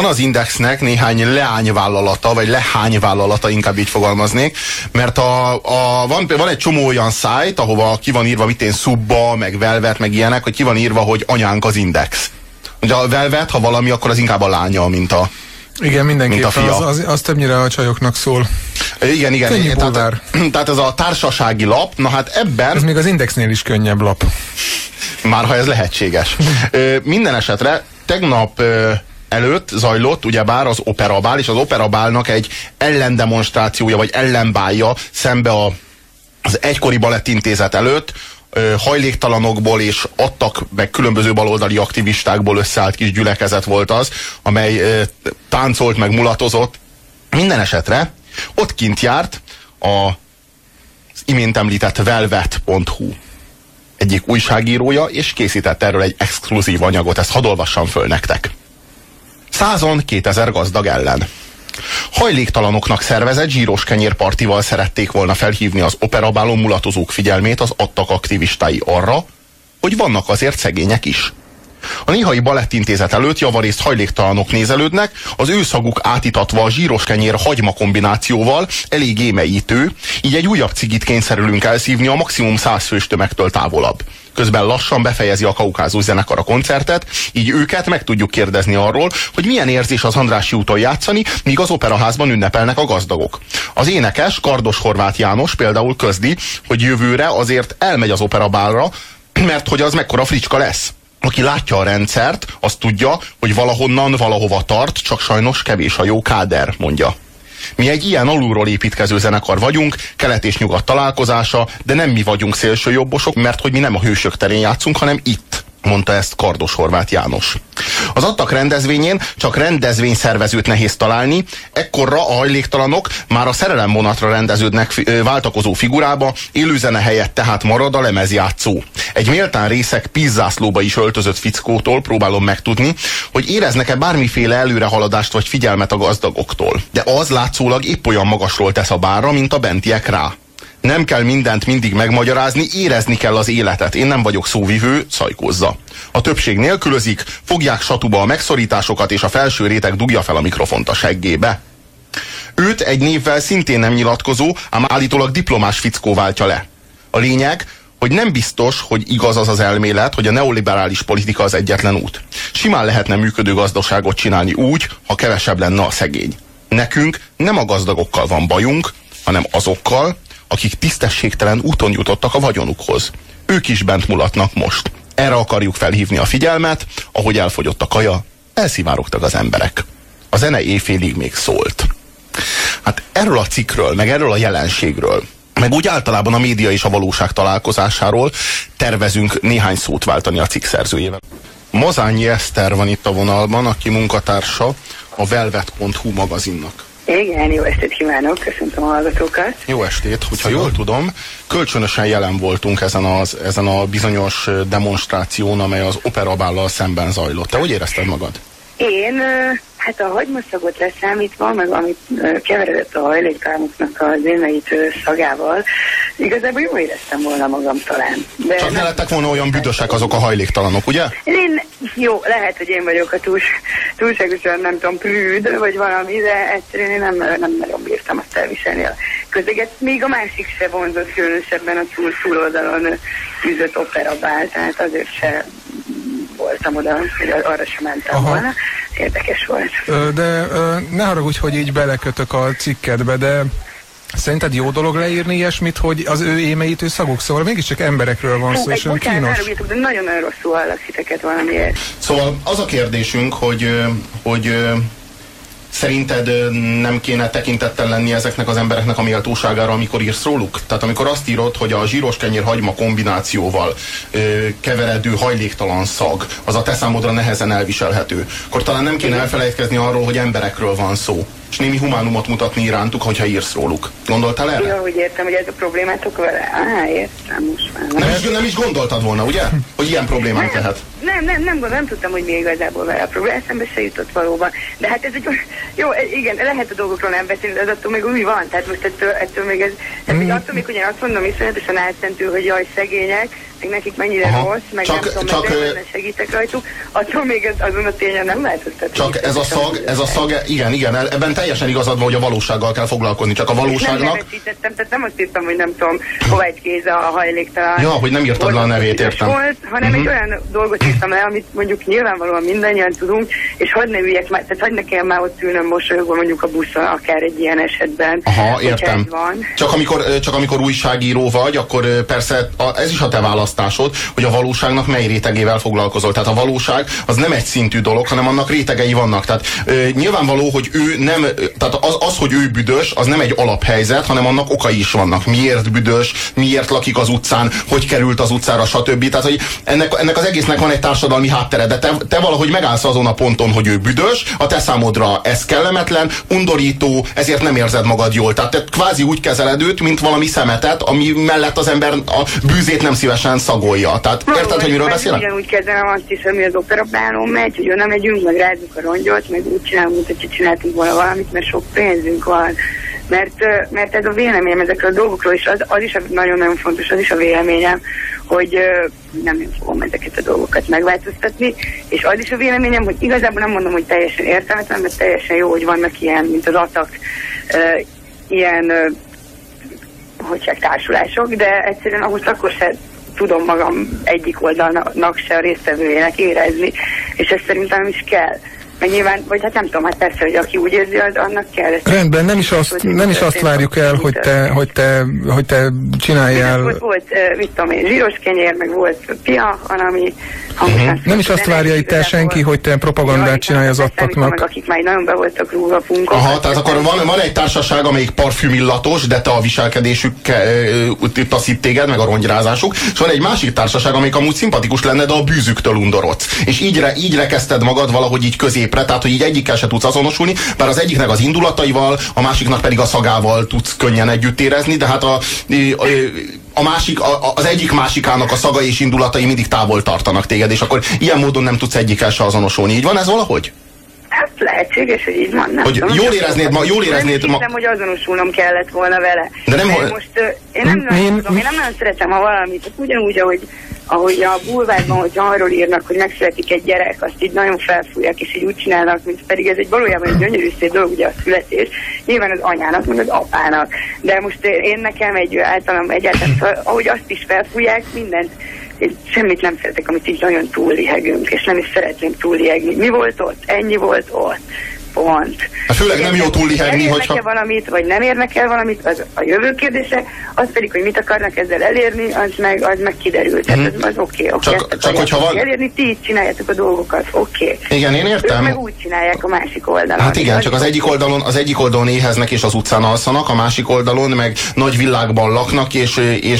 van az Indexnek néhány leányvállalata, vagy lehányvállalata, inkább így fogalmaznék, mert van egy csomó olyan szájt, ahova ki van írva, Subba, meg Velvet, meg ilyenek, hogy ki van írva, hogy anyánk az Index. Ugye a Velvet, ha valami, akkor az inkább a lánya, mint a igen, mindenképpen, mint a fia. Az többnyire a csajoknak szól. Igen. Tehát ez a társasági lap, na hát ebben... Ez még az Indexnél is könnyebb lap. Már ha ez lehetséges. Minden esetre tegnap előtt zajlott ugyebár az Operabál, és az Operabálnak egy ellendemonstrációja, vagy ellenbálja szembe az egykori Balettintézet előtt, hajléktalanokból és adtak meg különböző baloldali aktivistákból összeállt kis gyülekezet volt az, amely táncolt meg mulatozott. Minden esetre ott kint járt az imént említett velvet.hu egyik újságírója, és készített erről egy exkluzív anyagot. Ezt hadd olvassam föl nektek. 100-2000 gazdag ellen. Hajléktalanoknak szervezett zsíros kenyérpartival szerették volna felhívni az Operabálon mulatozók figyelmét az adtak aktivistái arra, hogy vannak azért szegények is. A néhai Balettintézet előtt javarészt hajléktalanok nézelődnek, az ő szaguk átitatva a zsíros kenyér hagyma kombinációval elég émeítő, így egy újabb cigit kényszerülünk elszívni a maximum 100 fős tömegtől távolabb. Közben lassan befejezi a Kaukázus zenekar a koncertet, így őket meg tudjuk kérdezni arról, hogy milyen érzés az Andrássy úton játszani, míg az Operaházban ünnepelnek a gazdagok. Az énekes, Kardos Horváth János például közdi, hogy jövőre azért elmegy az Operabálra, mert hogy az mekkora fricska lesz. Aki látja a rendszert, az tudja, hogy valahonnan valahova tart, csak sajnos kevés a jó káder, mondja. Mi egy ilyen alulról építkező zenekar vagyunk, kelet és nyugat találkozása, de nem mi vagyunk szélsőjobbosok, mert hogy mi nem a Hősök terén játszunk, hanem itt, mondta ezt Kardos Horváth János. Az adtak rendezvényén csak rendezvényszervezőt nehéz találni, ekkorra a hajléktalanok már a szerelemvonatra rendeződnek váltakozó figurába, élőzene helyett tehát marad a lemezjátszó. Egy méltán részeg pizzászlóba is öltözött fickótól próbálom megtudni, hogy éreznek-e bármiféle előrehaladást vagy figyelmet a gazdagoktól. De az látszólag épp olyan magasról tesz a bárra, mint a bentiek rá. Nem kell mindent mindig megmagyarázni, érezni kell az életet. Én nem vagyok szóvivő, szajkózza. A többség nélkülözik, fogják satuba a megszorításokat, és a felső réteg dugja fel a mikrofont a seggébe. Őt egy névvel szintén nem nyilatkozó, ám állítólag diplomás fickó váltja le. A lényeg, hogy nem biztos, hogy igaz az az elmélet, hogy a neoliberális politika az egyetlen út. Simán lehetne működő gazdaságot csinálni úgy, ha kevesebb lenne a szegény. Nekünk nem a gazdagokkal van bajunk, hanem azokkal, akik tisztességtelen úton jutottak a vagyonukhoz. Ők is bent mulatnak most. Erre akarjuk felhívni a figyelmet, ahogy elfogyott a kaja, elszivárogtak az emberek. A zene éjfélig még szólt. Hát erről a cikkről, meg erről a jelenségről, meg úgy általában a média és a valóság találkozásáról tervezünk néhány szót váltani a cikk szerzőjével. Mazányi Eszter van itt a vonalban, aki munkatársa a velvet.hu magazinnak. Igen, jó estét kívánok, köszöntöm a hallgatókat. Jó estét, hogyha jól tudom, kölcsönösen jelen voltunk ezen a bizonyos demonstráción, amely az Operabállal szemben zajlott. Te hogy érezted magad? Én, hát a hagymaszagot leszámítva, meg amit keveredett a hajléktalanoknak az émeítő szagával, igazából jól éreztem volna magam talán. De csak ne lettek volna olyan büdösek azok a hajléktalanok, ugye? Jó, lehet, hogy én vagyok a túlságosan, nem tudom, prűd, vagy valami, de egyszerűen én nem nagyon bírtam azt elviselni a közeget. Még a másik se vonzott különösebben a túloldalon űzött Operabál, tehát azért se voltam oda, hogy arra sem mentem volna. Érdekes volt. De ne haragudj, hogy így belekötök a cikkedbe, de szerinted jó dolog leírni ilyesmit, hogy az ő émeítő szaguk, szóval mégiscsak emberekről van szó, és olyan kínos. De nagyon-nagyon rosszul hallak titeket valamiért. Szóval az a kérdésünk, hogy szerinted nem kéne tekintettel lenni ezeknek az embereknek a méltóságára, amikor írsz róluk? Tehát amikor azt írod, hogy a zsíros kenyér hagyma kombinációval keveredő hajléktalan szag, az a te számodra nehezen elviselhető, akkor talán nem kéne elfelejtkezni arról, hogy emberekről van szó, és némi humánumot mutatni irántuk, hogyha írsz róluk. Gondoltál erre? Jó, hogy értem, hogy ez a problémátok vele. Értem most már. Nem is gondoltad volna, ugye? Hogy ilyen problémák lehet? Nem tudtam, hogy mi igazából vele a probléma. Eszembe se jutott valóban. De hát ez egy... Jó, igen, lehet a dolgokról nem beszélni, de az attól még úgy van. Tehát most ettől még ez... attól még ugyan azt mondom iszonyatosan álszentül, hogy jaj, szegények, meg nekik mennyire rossz, meg nem tudom, meg segítek rajtuk, attól még azon a tényen nem változtatni. Csak ez a szag, igen, ebben teljesen igazad van, hogy a valósággal kell foglalkozni, csak a valóságnak... Nem nevesítettem, tehát nem azt írtam, hogy nem tudom, Kovács Géza a hajléktalan... Ja, hogy nem írtad le a nevét, értem. Volt, hanem egy olyan dolgot írtam le, amit mondjuk nyilvánvalóan mindannyian tudunk, és hadd ne üljek már, tehát hadd ne kell már ott ülnöm mosolyogva mondjuk a buszon, akár egy ilyen esetben. Aha, értem. Csak amikor újságíró vagy, akkor persze ez is a te választásod, hogy a valóságnak mely rétegével foglalkozol. Tehát a valóság az nem egy szintű dolog, hanem annak rétegei vannak. Tehát nyilvánvaló, hogy ő nem, tehát az, hogy ő büdös, az nem egy alaphelyzet, hanem annak okai is vannak. Miért büdös, miért lakik az utcán, hogy került az utcára, stb. Tehát, hogy ennek az egésznek van egy társadalmi háttere, de te valahogy megállsz azon a ponton, hogy ő büdös, a te számodra ez kellemetlen, undorító, ezért nem érzed magad jól. Tehát te kvázi úgy kezeled őt, mint valami szemetet, ami mellett az ember a bűzét nem szívesen szagolja. Tehát érted, hogy miről beszélek? Ugyanúgy kezelem azt is, hogy az operabálón megy, hogy oda megyünk, meg rázzuk a rongyot, meg úgy csinálunk, mint hogyha csináltunk volna valamit, mert sok pénzünk van. Mert ez a véleményem ezekről a dolgokról is, az is nagyon-nagyon fontos, az is a véleményem, hogy nem én fogom ezeket a dolgokat megváltoztatni, és az is a véleményem, hogy igazából nem mondom, hogy teljesen értelmetlen, mert teljesen jó, hogy vannak ilyen, mint az ATAK, ilyen társulások, de egyszerűen ahhoz akkor se tudom magam egyik oldalnak se a résztvevőjének érezni, és ezt szerintem nem is kell. Meg nyilván, vagy hát nem tudom, hát persze, hogy aki úgy érzi, az annak kell. Rendben, nem is azt várjuk el, hogy te csináljál... Volt, mit tudom én, zsíros kenyér, meg volt pia, ami... Nem is azt várja itt el senki, hogy te propagandát csinálj az attaknak. Akik már nagyon be voltak rúgva punkok. Aha, tehát akkor van egy társaság, amelyik parfümillatos, de te a viselkedésük taszít téged, meg a rongyrázásuk, és van egy másik társaság, amelyik amúgy szimpatikus lenne, de a bűzüktől undorodsz. És így rekezted magad valahogy így középre, tehát hogy így egyikkel se tudsz azonosulni, bár az egyiknek az indulataival, a másiknak pedig a szagával tudsz könnyen együtt érezni, de hát az egyik másikának a szaga és indulatai mindig távol tartanak téged, és akkor ilyen módon nem tudsz egyikkel se azonosulni. Így van ez valahogy? Hát lehetséges, hogy így van. Nem hogy tudom, jól éreznéd ma... Nem hiszem, hogy azonosulnom kellett volna vele. De nem, most én nem nagyon szeretem, ha valamit, ugyanúgy, ahogy a bulvárban, hogy arról írnak, hogy megszületik egy gyerek, azt így nagyon felfújják, és így úgy csinálnak, mint pedig ez egy valójában egy gyönyörű szép dolog, ugye a születés, nyilván az anyának, meg az apának. De most én nekem egyáltalán, ahogy azt is felfújják, mindent, én semmit nem szeretek, amit így nagyon túllihegünk, és nem is szeretném túllihegni. Mi volt ott? Ennyi volt ott. Pont. Főleg nem jó túllihegni, hogyha... valamit, vagy nem érnek el valamit, az a jövő kérdése, az pedig, hogy mit akarnak ezzel elérni, az meg kiderült. Tehát az oké. Csak hogyha van... elérni, ti így csináljátok a dolgokat, oké. Igen, én értem. Ők meg úgy csinálják a másik oldalon. Hát igen, csak az egyik oldalon éheznek és az utcán alszanak, a másik oldalon meg nagy világban laknak, és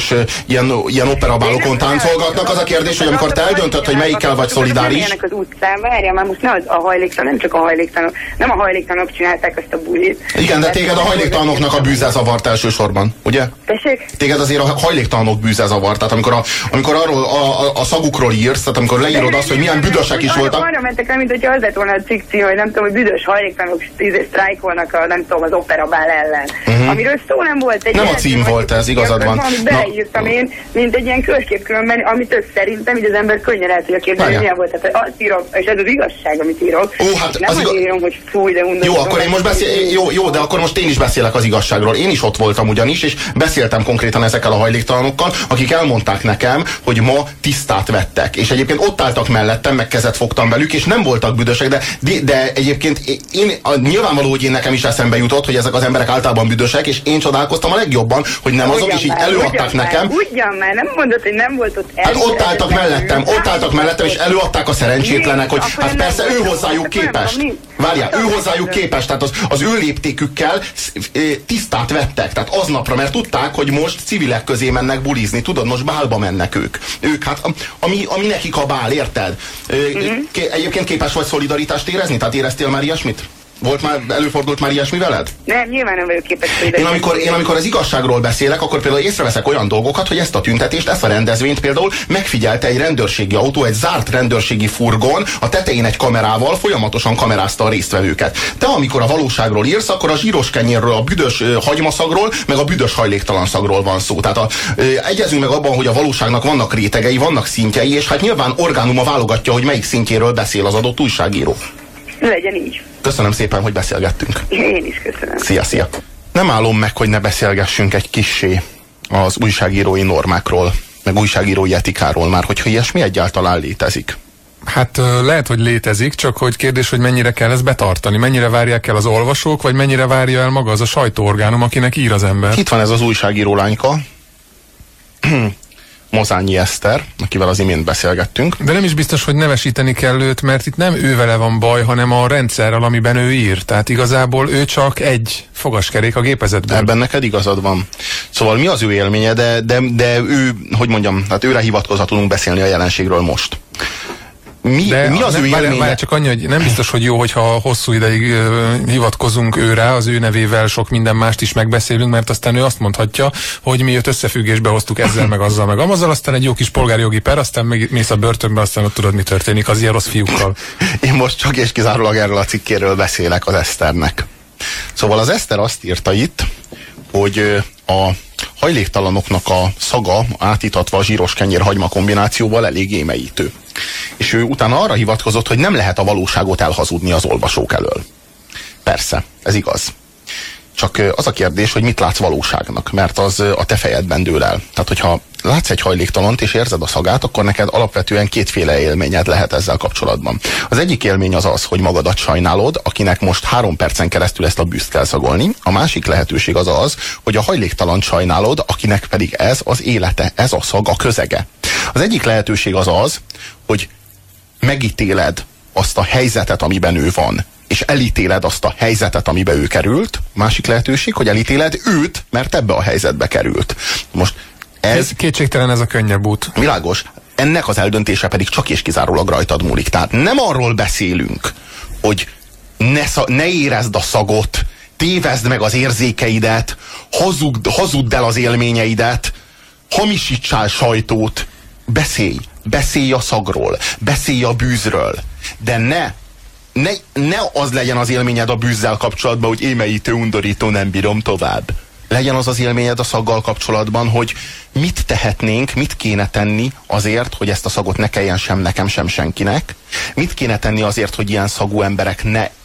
ilyen operabálokon táncolgatnak. Az a kérdés, hogy amikor te eldöntöd, hogy melyikkel vagy szolidáris... az utcán, várjál már, most ne a hajléktalan, nem csak a hajléktalanok, nem a hajléktalanok csinálták ezt a bulit. Igen, de téged a hajléktalanoknak a bűze zavart elsősorban, ugye? Tessék? Téged azért a hajléktalanok bűze zavart, tehát amikor arról a szagukról írsz, tehát amikor leírod azt, hogy milyen büdösek is voltak. Arra mentek el, mint hogyha az lett volna a cikk cím, hogy nem tudom, hogy büdös hajléktalanok sztrájkolnak nem tudom, az operabál ellen. Amiről szó nem volt. Nem a cím volt ez, igazad van. Amit beleírtam én, mint egy ilyen körkép különben, amit szerintem így az ember könnyen el tudja képzelni, hogy milyen volt. Tehát azt írom, és ez az igazság, amit írok. Nem azt írom, hogy fúj, de undorító. Jó, akkor én most jó, de akkor most én is beszélek az igazságról. Én is ott voltam ugyanis, és beszéltem konkrétan ezekkel a hajléktalanokkal, akik elmondták nekem, hogy ma tisztát vettek. És egyébként ott álltak mellettem, meg kezet fogtam velük, és nem voltak büdösek, de egyébként nyilvánvaló, hogy én nekem is eszembe jutott, hogy ezek az emberek általában büdösek, és én csodálkoztam a legjobban, hogy nem azok, és így előadták nekem. Ugyan már, nem mondod, hogy nem volt ott hát ott álltak mellettem, és előadták a szerencsétlenek, hogy hát persze ő hozzájuk képest. Várjál, ő hozzájuk képest, tehát az ő léptékükkel tisztát vettek, tehát aznapra, mert tudták, hogy most civilek közé mennek bulizni, tudod, most bálba mennek ők hát ami nekik a bál, érted? Egyébként képes vagy szolidaritást érezni? Tehát éreztél már ilyesmit? Előfordult már ilyesmi veled? Nem, nyilván nem vagyok képes. Én amikor az igazságról beszélek, akkor például észreveszek olyan dolgokat, hogy ezt a tüntetést, ezt a rendezvényt például megfigyelte egy rendőrségi autó, egy zárt rendőrségi furgon, a tetején egy kamerával folyamatosan kamerázta a résztvevőket. Te amikor a valóságról írsz, akkor a zsíros kenyérről, a büdös hagymaszagról, meg a büdös hajléktalan szagról van szó. Tehát egyezünk meg abban, hogy a valóságnak vannak rétegei, vannak szintjei, és hát nyilván orgánuma válogatja, hogy melyik szintjéről beszél az adott újságíró. Legyen így. Köszönöm szépen, hogy beszélgettünk. Én is köszönöm. Szia. Nem állom meg, hogy ne beszélgessünk egy kissé az újságírói normákról, meg újságírói etikáról már, hogyha ilyesmi egyáltalán létezik. Hát lehet, hogy létezik, csak hogy kérdés, hogy mennyire kell ezt betartani, mennyire várják el az olvasók, vagy mennyire várja el maga az a sajtóorgánum, akinek ír az ember. Itt van ez az újságíró lányka, Mozányi Eszter, akivel az imént beszélgettünk. De nem is biztos, hogy nevesíteni kell őt, mert itt nem ővele van baj, hanem a rendszerrel, amiben ő ír. Tehát igazából ő csak egy fogaskerék a gépezetben. Ebben neked igazad van. Szóval mi az ő élménye, de ő, hogy mondjam, hát őre hivatkozva tudunk beszélni a jelenségről most. Mi az ő élménye? Várj, csak annyi, hogy nem biztos, hogy jó, hogyha hosszú ideig hivatkozunk őre, az ő nevével sok minden mást is megbeszélünk, mert aztán ő azt mondhatja, hogy mi őt összefüggésbe hoztuk ezzel, meg azzal, meg amazzal, aztán egy jó kis polgárjogi per, aztán mész a börtönbe, aztán ott tudod, mi történik az ilyen rossz fiúkkal. Én most csak és kizárólag erről a cikkéről beszélek az Eszternek. Szóval az Eszter azt írta itt, hogy a hajléktalanoknak a szaga átítatva a zsíros kenyér-hagyma kombinációval elég émeítő. És ő utána arra hivatkozott, hogy nem lehet a valóságot elhazudni az olvasók elől. Persze, ez igaz. Csak az a kérdés, hogy mit látsz valóságnak, mert az a te fejedben dől el. Tehát, hogyha látsz egy hajléktalant és érzed a szagát, akkor neked alapvetően kétféle élményed lehet ezzel kapcsolatban. Az egyik élmény az az, hogy magadat sajnálod, akinek most 3 percen keresztül ezt a bűzt kell szagolni. A másik lehetőség az az, hogy a hajléktalant sajnálod, akinek pedig ez az élete, ez a szaga közege. Az egyik lehetőség az az, hogy megítéled azt a helyzetet, amiben ő van, és elítéled azt a helyzetet, amibe ő került. Másik lehetőség, hogy elítéled őt, mert ebbe a helyzetbe került. Most ez kétségtelen, ez a könnyebb út. Világos. Ennek az eldöntése pedig csak és kizárólag rajtad múlik. Tehát nem arról beszélünk, hogy ne érezd a szagot, tévezd meg az érzékeidet, hazudd el az élményeidet, hamisítsál sajtót, beszélj a szagról, beszélj a bűzről, de ne az legyen az élményed a bűzzel kapcsolatban, hogy émeítő, undorító, nem bírom tovább. Legyen az az élményed a szaggal kapcsolatban, hogy mit tehetnénk, mit kéne tenni azért, hogy ezt a szagot ne kelljen sem nekem, sem senkinek. Mit kéne tenni azért, hogy ilyen szagú emberek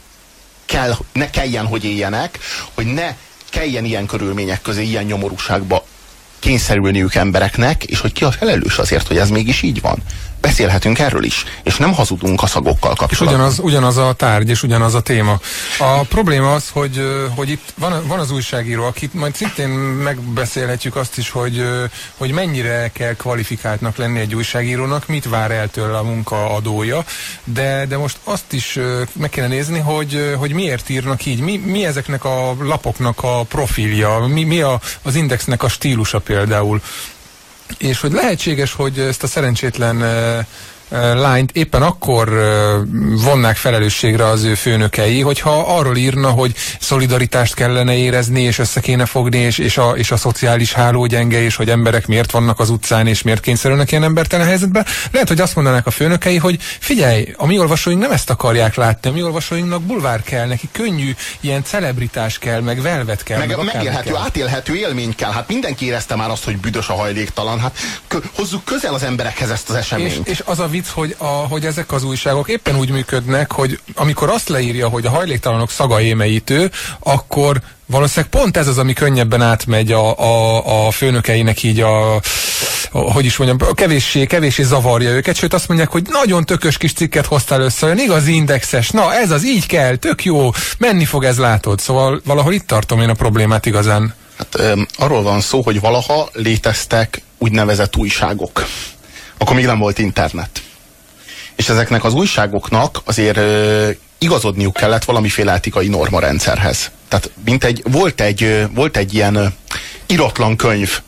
ne kelljen, hogy éljenek, hogy ne kelljen ilyen körülmények közé, ilyen nyomorúságba kényszerülniük embereknek, és hogy ki a felelős azért, hogy ez mégis így van. Beszélhetünk erről is, és nem hazudunk a szagokkal kapcsolatban. És ugyanaz a tárgy, és ugyanaz a téma. A probléma az, hogy itt van az újságíró, akit majd szintén megbeszélhetjük azt is, hogy mennyire kell kvalifikáltnak lenni egy újságírónak, mit vár el tőle a munkaadója, de most azt is meg kéne nézni, hogy miért írnak így, mi ezeknek a lapoknak a profilja, mi az Indexnek a stílusa például. És hogy lehetséges, hogy ezt a szerencsétlen lányt éppen akkor vonnák felelősségre az ő főnökei, hogyha arról írna, hogy szolidaritást kellene érezni, és össze kéne fogni, és a szociális háló gyenge, és hogy emberek miért vannak az utcán, és miért kényszerülnek ilyen embertelen helyzetbe. Lehet, hogy azt mondanák a főnökei, hogy figyelj, a mi olvasóink nem ezt akarják látni, a mi olvasóinknak bulvár kell, neki könnyű, ilyen celebritás kell, meg velvet kell. Meg megélhető, átélhető élmény kell. Hát mindenki érezte már azt, hogy büdös a hajléktalan. Hát hozzuk közel az emberekhez ezt az eseményt. És az a vicc, hogy ezek az újságok éppen úgy működnek, hogy amikor azt leírja, hogy a hajléktalanok szaga émeítő, akkor valószínűleg pont ez az, ami könnyebben átmegy a főnökeinek így hogy is mondjam, kevéssé zavarja őket, sőt azt mondják, hogy nagyon tökös kis cikket hoztál össze, olyan igazi indexes, na ez az, így kell, tök jó, menni fog ez, látod. Szóval valahol itt tartom én a problémát igazán. Hát arról van szó, hogy valaha léteztek úgynevezett újságok. Akkor még nem volt internet. És ezeknek az újságoknak azért igazodniuk kellett valamiféle etikai normarendszerhez. Tehát volt egy ilyen iratlan könyv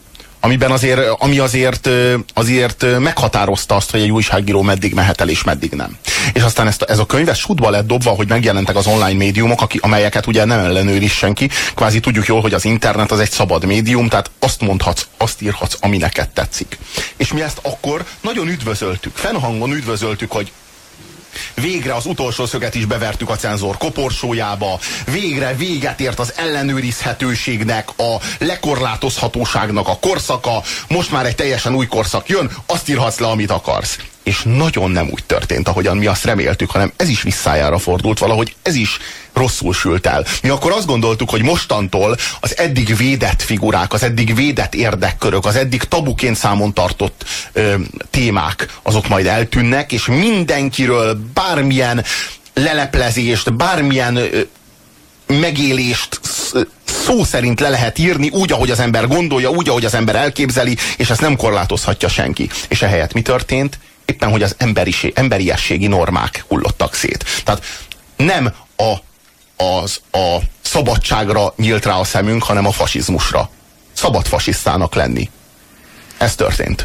ami azért meghatározta azt, hogy egy újságíró meddig mehet el és meddig nem. És aztán ez a könyv sútba lett dobva, hogy megjelentek az online médiumok, amelyeket ugye nem ellenőriz senki. Kvázi tudjuk jól, hogy az internet az egy szabad médium, tehát azt mondhatsz, azt írhatsz, ami neked tetszik. És mi ezt akkor nagyon üdvözöltük, fennhangon üdvözöltük, hogy végre az utolsó szöget is bevertük a cenzor koporsójába, végre véget ért az ellenőrizhetőségnek, a lekorlátozhatóságnak a korszaka, most már egy teljesen új korszak jön, azt írhatsz le, amit akarsz. És nagyon nem úgy történt, ahogyan mi azt reméltük, hanem ez is visszájára fordult, valahogy ez is rosszul sült el. Mi akkor azt gondoltuk, hogy mostantól az eddig védett figurák, az eddig védett érdekkörök, az eddig tabuként számon tartott témák, azok majd eltűnnek, és mindenkiről bármilyen leleplezést, bármilyen megélést szó szerint le lehet írni, úgy, ahogy az ember gondolja, úgy, ahogy az ember elképzeli, és ezt nem korlátozhatja senki. És ehelyett mi történt? Éppen, hogy az emberiességi normák hullottak szét. Tehát nem a szabadságra nyílt rá a szemünk, hanem a fasizmusra. Szabad fasisztának lenni. Ez történt.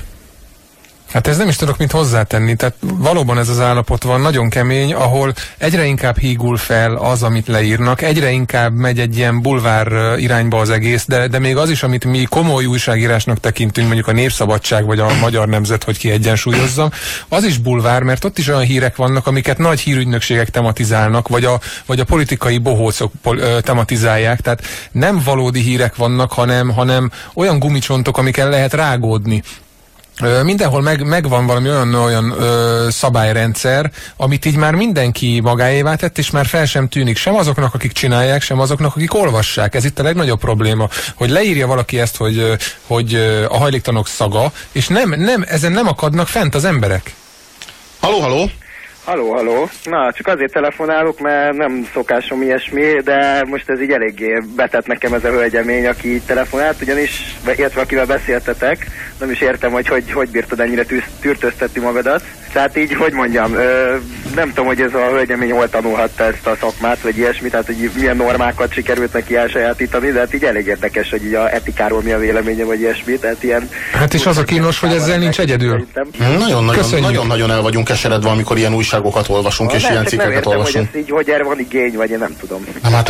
Hát ez nem is tudok mit hozzátenni, tehát valóban ez az állapot van, nagyon kemény, ahol egyre inkább hígul fel az, amit leírnak, egyre inkább megy egy ilyen bulvár irányba az egész, de még az is, amit mi komoly újságírásnak tekintünk, mondjuk a Népszabadság vagy a Magyar Nemzet, hogy kiegyensúlyozzam, az is bulvár, mert ott is olyan hírek vannak, amiket nagy hírügynökségek tematizálnak, vagy a politikai bohócok tematizálják, tehát nem valódi hírek vannak, hanem olyan gumicsontok, amiken lehet rágódni. Mindenhol megvan valami olyan szabályrendszer, amit így már mindenki magáévá tett, és már fel sem tűnik sem azoknak, akik csinálják, sem azoknak, akik olvassák. Ez itt a legnagyobb probléma, hogy leírja valaki ezt, hogy a hajléktalanok szaga, és ezen nem akadnak fent az emberek. Halló, halló! Halló. Na, csak azért telefonálok, mert nem szokásom ilyesmi, de most ez így eléggé betett nekem ez a hölgyemény, aki így telefonált, ugyanis, illetve akivel beszéltetek, nem is értem, hogy bírtad ennyire tűrtöztetni magadat. Tehát így, hogy mondjam, nem tudom, hogy ez a hölgyemény hol tanulhatta ezt a szakmát, vagy ilyesmi, tehát hogy milyen normákat sikerült neki elsajátítani, de hát így elég érdekes, hogy így a etikáról mi a véleménye, vagy ilyesmi, tehát ilyen... Hát és az a kínos, hogy ezzel nincs egyedül. Nagyon-nagyon el vagyunk keseredve, amikor ilyen újságokat olvasunk, és ilyen cikkeket olvasunk. Hogy ez így, hogy erre van igény, vagy én nem tudom.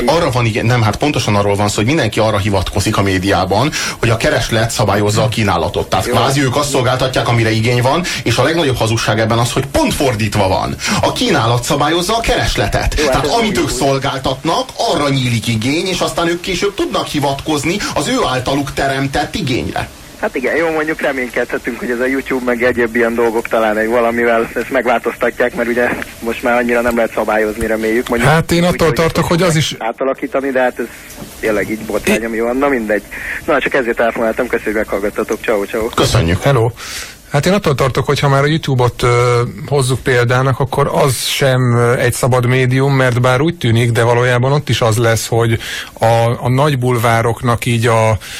Hát pontosan arról van szó, hogy mindenki arra hivatkozik a médiában, hogy a kereslet szabályozza a kínálatot. Tehát kvázi ők azt szolgáltatják, amire igény van, és a legnagyobb hazugság ebben az, hogy pont fordítva van. A kínálat szabályozza a keresletet. Tehát amit ők szolgáltatnak, arra nyílik igény, és aztán ők később tudnak hivatkozni az ő általuk teremtett igényre. Hát igen, jó, mondjuk reménykedhetünk, hogy ez a YouTube meg egyéb ilyen dolgok talán valamivel ezt megváltoztatják, mert ugye most már annyira nem lehet szabályozni, reméljük. Mondjuk, hát én attól tartok, hogy az is... átalakítani, de hát ez tényleg így botrány, ami van, na mindegy. Na, csak ezért telefonáltam, köszönjük, hogy meghallgattatok. Ciao. Köszönjük. Hello. Hát én attól tartok, hogy ha már a YouTube-ot hozzuk példának, akkor az sem egy szabad médium, mert bár úgy tűnik, de valójában ott is az lesz, hogy a nagy bulvároknak így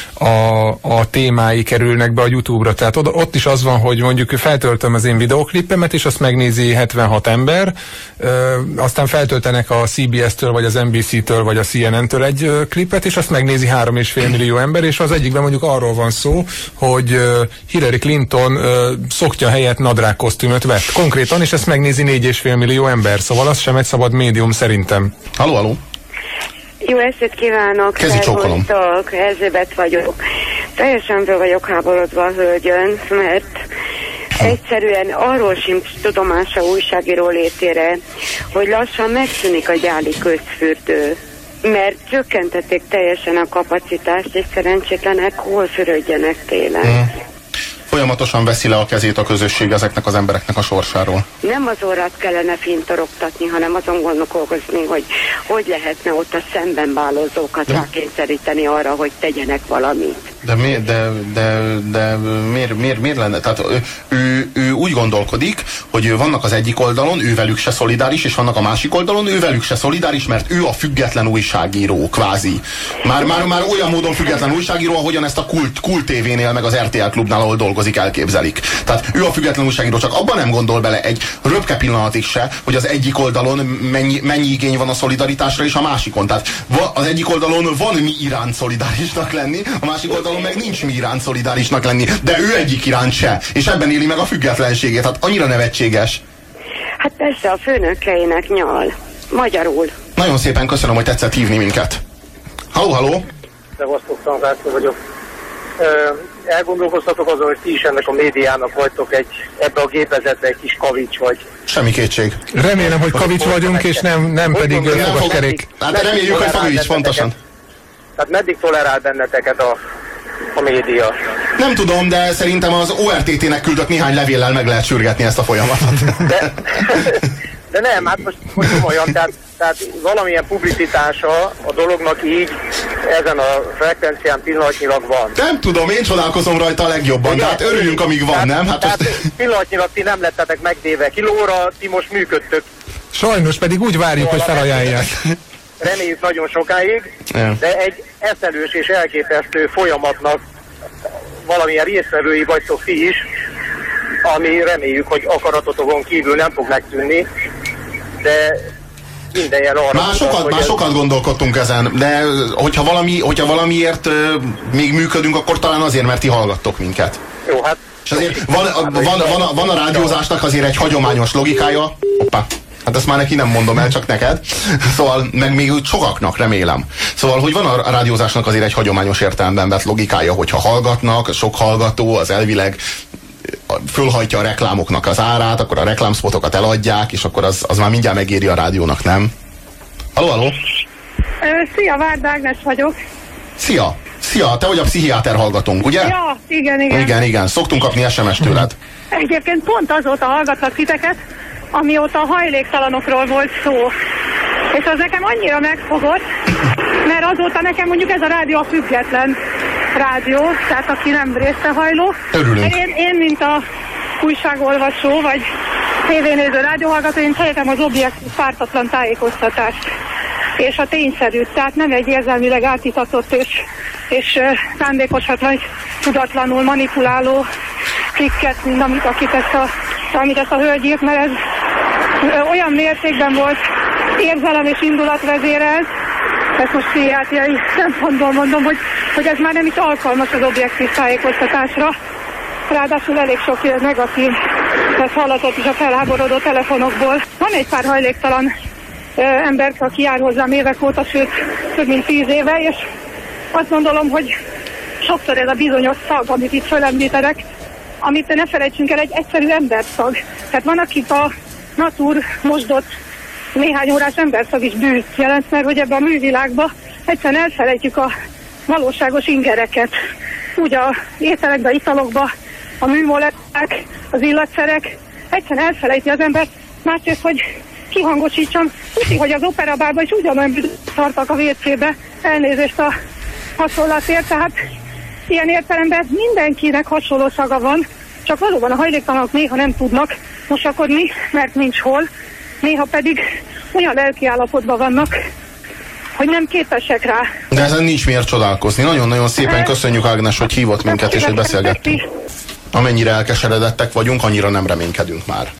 a témái kerülnek be a YouTube-ra. Tehát ott is az van, hogy mondjuk feltöltöm az én videóklippemet, és azt megnézi 76 ember, aztán feltöltenek a CBS-től, vagy az NBC-től, vagy a CNN-től egy klipet, és azt megnézi 3,5 millió ember, és az egyikben mondjuk arról van szó, hogy Hillary Clinton szoknya helyett nadrág kosztümöt vett. Konkrétan, és ezt megnézi 4,5 millió ember, szóval az sem egy szabad médium szerintem. Halló. Jó estét kívánok! Kezi csókolom. Erzsébet vagyok. Teljesen be vagyok háborodva a hölgyön, mert egyszerűen arról sincs tudomása újságíró létére, hogy lassan megszűnik a gyáli közfürdő. Mert csökkentették teljesen a kapacitást, és szerencsétlenek hol fürödjenek télen. Folyamatosan veszi le a kezét a közösség ezeknek az embereknek a sorsáról. Nem az orrát kellene fintorogtatni, hanem azon gondolkozni, hogy lehetne ott a szemben bálozókat rákényszeríteni arra, hogy tegyenek valamit. De miért lenne? Tehát ő úgy gondolkodik, hogy vannak az egyik oldalon, ő velük se szolidáris, és vannak a másik oldalon, ő velük se szolidáris, mert ő a független újságíró, kvázi. Már olyan módon független újságíró, ahogyan ezt a Kult TV-nél, meg az RTL Klubnál, ahol dolgozik, elképzelik. Tehát ő a független újságíró, csak abban nem gondol bele egy röpke pillanatig se, hogy az egyik oldalon mennyi igény van a szolidaritásra, és a másikon. Tehát az egyik oldalon van mi iránt szolidárisnak lenni, a másik oldalon oldalon meg nincs mi iránt szolidárisnak lenni, de ő egyik iránt se, és ebben éli meg a függetlenségét. Hát annyira nevetséges. Hát persze a főnökeinek nyal. Magyarul. Nagyon szépen köszönöm, hogy tetszett hívni minket. Halló, halló! Szevasztok, Tanzászló vagyok. Elgondolkoztatok azon, hogy ti is ennek a médiának vagytok ebbe a gépezetbe egy kis kavics vagy. Semmi kétség. Remélem, hogy kavics vagyunk, és nem pedig fogaskerék. Hát reméljük, hogy Fagovics, pontosan. Tehát meddig tolerál benneteket a média? Nem tudom, de szerintem az ORTT-nek küldött néhány levéllel meg lehet sürgetni ezt a folyamatot. De nem, hát most komolyan, tehát valamilyen publicitása a dolognak így ezen a frekvencián pillanatnyilag van. Nem tudom, én csodálkozom rajta a legjobban, ugye, tehát örülünk, amíg van, nem? Hát tehát pillanatnyilag ti nem lettetek megvéve kilóra, ti most működtök. Sajnos pedig úgy várjuk, hogy felajánlják. Reméljük nagyon sokáig, de egy eszelős és elképesztő folyamatnak valamilyen résztvevői vagytok ti is, ami reméljük, hogy akaratotokon kívül nem fog megtűnni, de minden jel arra... Már sokat gondolkodtunk ezen, de hogyha valamiért még működünk, akkor talán azért, mert ti hallgattok minket. Jó, hát... És azért van a rádiózásnak azért egy hagyományos logikája. Hoppá. Hát ezt már neki nem mondom el, csak neked. Szóval, meg még sokaknak, remélem. Szóval, hogy van a rádiózásnak azért egy hagyományos értelemben vett logikája, hogyha hallgatnak, sok hallgató, az elvileg fölhajtja a reklámoknak az árát, akkor a reklámszpotokat eladják, és akkor az már mindjárt megéri a rádiónak, nem? Halló, halló? Szia, Várd Ágnes vagyok. Szia! Szia, te vagy a pszichiáter hallgatónk, ugye? Ja, igen. Igen. Szoktunk kapni SMS tőled. Egyébként pont azóta hallgatlak titeket, amióta a hajléktalanokról volt szó. És az nekem annyira megfogott, mert azóta nekem mondjuk ez a rádió a független rádió, tehát aki nem részrehajló. Örülünk. Én mint a újságolvasó, vagy tévénéző rádióhallgató, én szeretem az objektív, pártatlan tájékoztatást. És a tényszerű, tehát nem egy érzelmileg átitatott és szándékosat vagy tudatlanul manipuláló cikket, mint amit ezt a hölgy írt, mert ez olyan mértékben volt érzelem és indulat vezérelt, ezt most pszichiátriai szempontból mondom, hogy ez már nem is alkalmas az objektív tájékoztatásra. Ráadásul elég sok negatív, ez hallatott is a felháborodó telefonokból. Van egy pár hajléktalan ember, aki jár hozzám évek óta, sőt több mint 10 éve, és azt gondolom, hogy sokszor ez a bizonyos szag, amit itt felemlítenek, amit ne felejtsünk el, egy egyszerű emberszag. Tehát van, akik a natur mosdott néhány órás emberszag is bűnt jelent, mert hogy ebben a művilágban egyszerűen elfelejtjük a valóságos ingereket. Úgy a ételekbe, italokba, a műmolekulák, az illatszerek, egyszerűen elfelejti az ember, másrészt, hogy kihangosítsam, tudni, hogy az operabárban is ugyanolyan tartak a WC-be, elnézést a hasonlatért, tehát ilyen értelemben mindenkinek hasonló szaga van, csak valóban a hajléktalanok néha nem tudnak mosakodni, mert nincs hol, néha pedig olyan lelkiállapotban vannak, hogy nem képesek rá. De ezen nincs miért csodálkozni. Nagyon-nagyon szépen köszönjük, Ágnes, hogy hívott minket és hogy beszélgettünk. Amennyire elkeseredettek vagyunk, annyira nem reménykedünk már.